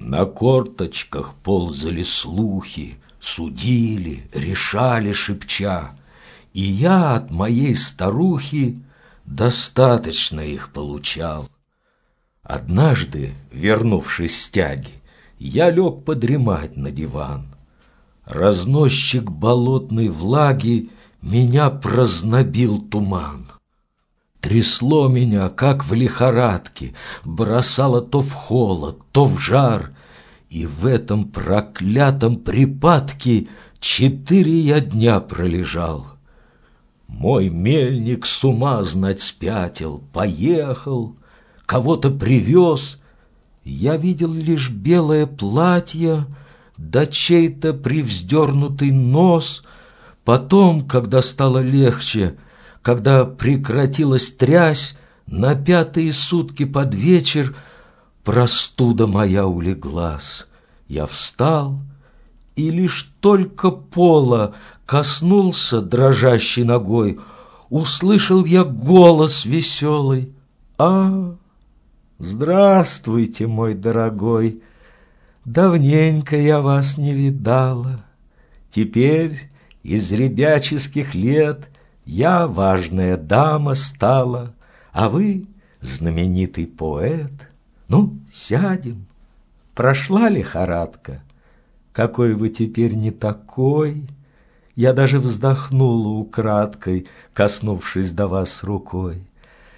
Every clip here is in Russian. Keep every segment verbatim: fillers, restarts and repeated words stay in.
На корточках ползали слухи, судили, решали шепча, и я от моей старухи достаточно их получал. Однажды, вернувшись с тяги, я лег подремать на диван. Разносчик болотной влаги меня прознобил туман. Трясло меня, как в лихорадке, бросало то в холод, то в жар, и в этом проклятом припадке четыре я дня пролежал. Мой мельник с ума знать спятил, поехал, кого-то привез. Я видел лишь белое платье, да чей-то привздернутый нос. Потом, когда стало легче, когда прекратилась трясь, на пятые сутки под вечер простуда моя улеглась. Я встал, и лишь только пола коснулся дрожащей ногой, услышал я голос веселый. А, здравствуйте, мой дорогой, давненько я вас не видала. Теперь из ребяческих лет я важная дама стала, а вы знаменитый поэт. Ну, сядем. Прошла лихорадка? Какой вы теперь не такой. Я даже вздохнула украдкой, коснувшись до вас рукой.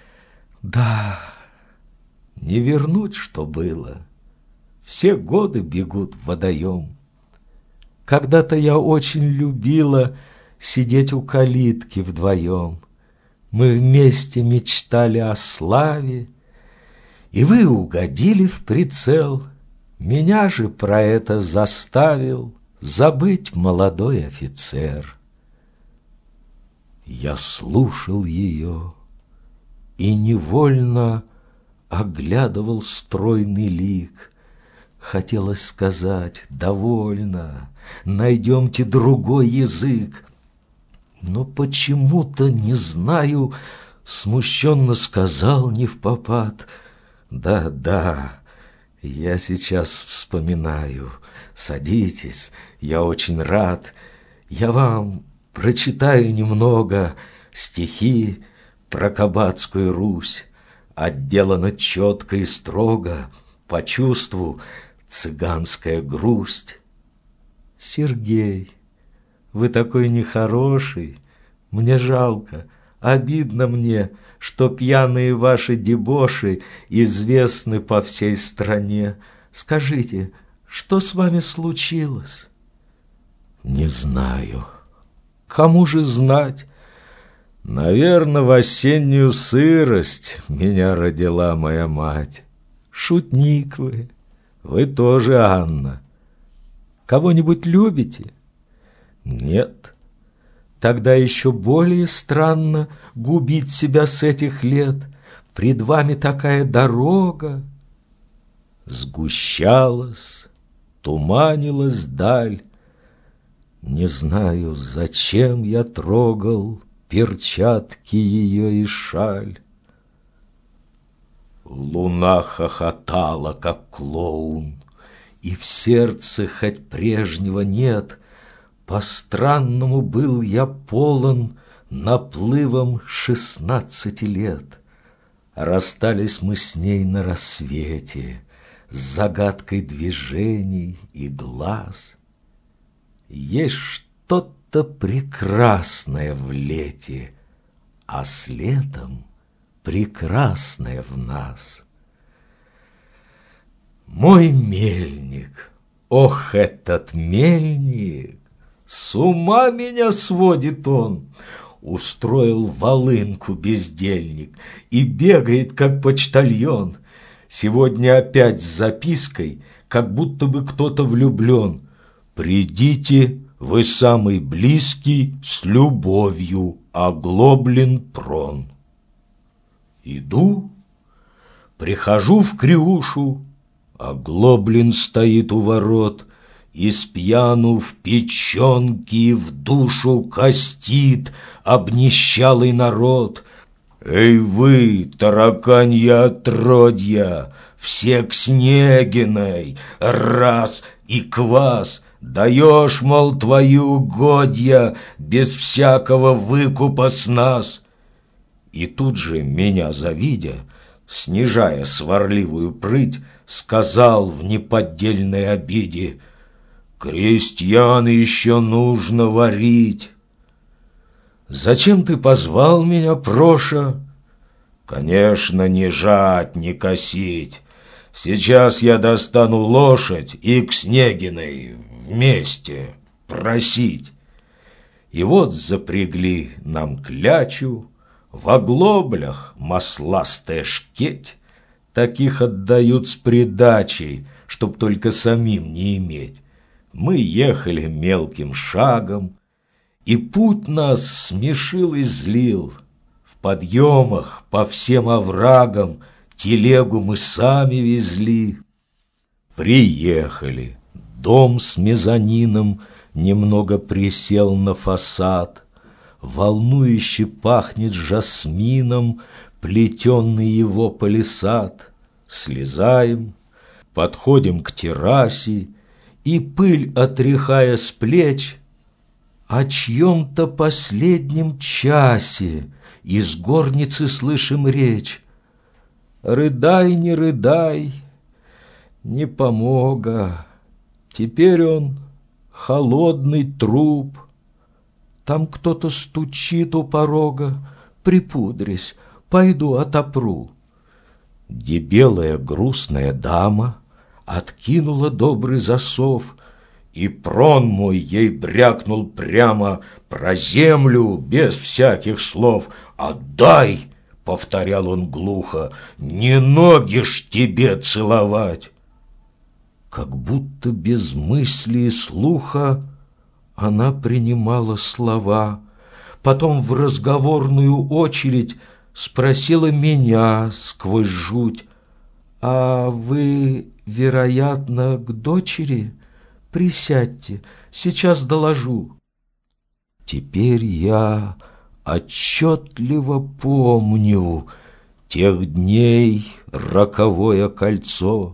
Да, не вернуть, что было. Все годы бегут в водоем. Когда-то я очень любила сидеть у калитки вдвоем. Мы вместе мечтали о славе, и вы угодили в прицел. Меня же про это заставил забыть молодой офицер. Я слушал ее и невольно оглядывал стройный лик. Хотелось сказать: довольно, найдемте другой язык. Но почему-то, не знаю, смущенно сказал невпопад: да, да, я сейчас вспоминаю. Садитесь, я очень рад. Я вам прочитаю немного стихи про Кабацкую Русь. Отделано четко и строго, по чувству цыганская грусть. Сергей, вы такой нехороший, мне жалко, обидно мне, что пьяные ваши дебоши известны по всей стране. Скажите, что с вами случилось? Не знаю. Кому же знать? Наверно, в осеннюю сырость меня родила моя мать. Шутник вы. Вы тоже, Анна. Кого-нибудь любите? Нет. Тогда еще более странно губить себя с этих лет. Пред вами такая дорога. Сгущалась, туманилась даль. Не знаю, зачем я трогал перчатки ее и шаль. Луна хохотала, как клоун, и в сердце хоть прежнего нет. По-странному был я полон наплывом шестнадцати лет. Расстались мы с ней на рассвете, с загадкой движений и глаз. Есть что-то прекрасное в лете, а с летом прекрасное в нас. Мой мельник, ох, этот мельник! С ума меня сводит он. Устроил волынку бездельник и бегает, как почтальон. Сегодня опять с запиской, как будто бы кто-то влюблен. Придите, вы самый близкий, с любовью, Оглоблин Прон. Иду, прихожу в Криушу, Оглоблин стоит у ворот, и спьяну в печенки в душу костит обнищалый народ. Эй вы, тараканья отродья, все к Снегиной, раз и квас. Даешь, мол, твои угодья без всякого выкупа с нас. И тут же, меня завидя, снижая сварливую прыть, сказал в неподдельной обиде: крестьян еще нужно варить. Зачем ты позвал меня, Проша? Конечно, не жать, не косить. Сейчас я достану лошадь и к Снегиной вместе просить. И вот запрягли нам клячу, в оглоблях масластая шкеть. Таких отдают с придачей, чтоб только самим не иметь. Мы ехали мелким шагом, и путь нас смешил и злил. В подъемах по всем оврагам телегу мы сами везли. Приехали. Дом с мезонином немного присел на фасад. Волнующе пахнет жасмином плетенный его палисад. Слезаем, подходим к террасе, и пыль отряхая с плеч, о чьем-то последнем часе из горницы слышим речь. Рыдай, не рыдай, не помога. Теперь он холодный труп. Там кто-то стучит у порога. Припудрись, пойду отопру. Дебелая грустная дама откинула добрый засов, и прон мой ей брякнул прямо про землю без всяких слов. «Отдай!» — повторял он глухо, «не ноги ж тебе целовать!» Как будто без мысли и слуха она принимала слова, потом в разговорную очередь спросила меня сквозь жуть: «А вы, вероятно, к дочери? Присядьте, сейчас доложу». Теперь я отчетливо помню тех дней роковое кольцо,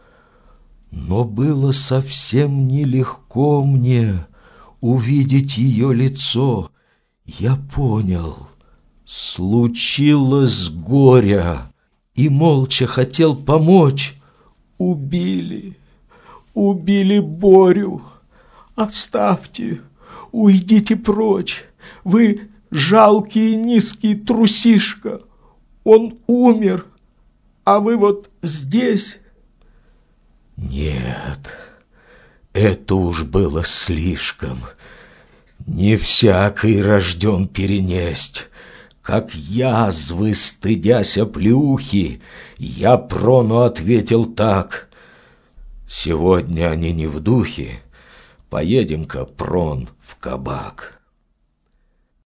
но было совсем нелегко мне увидеть ее лицо. Я понял, случилось горя, и молча хотел помочь. Убили, убили Борю. Оставьте, уйдите прочь. Вы жалкий низкий трусишка. Он умер, а вы вот здесь. Нет, это уж было слишком. Не всякий рожден перенесть. Как язвы, стыдясь оплеухи, я Прону ответил так: сегодня они не в духе, поедем-ка, Прон, в кабак.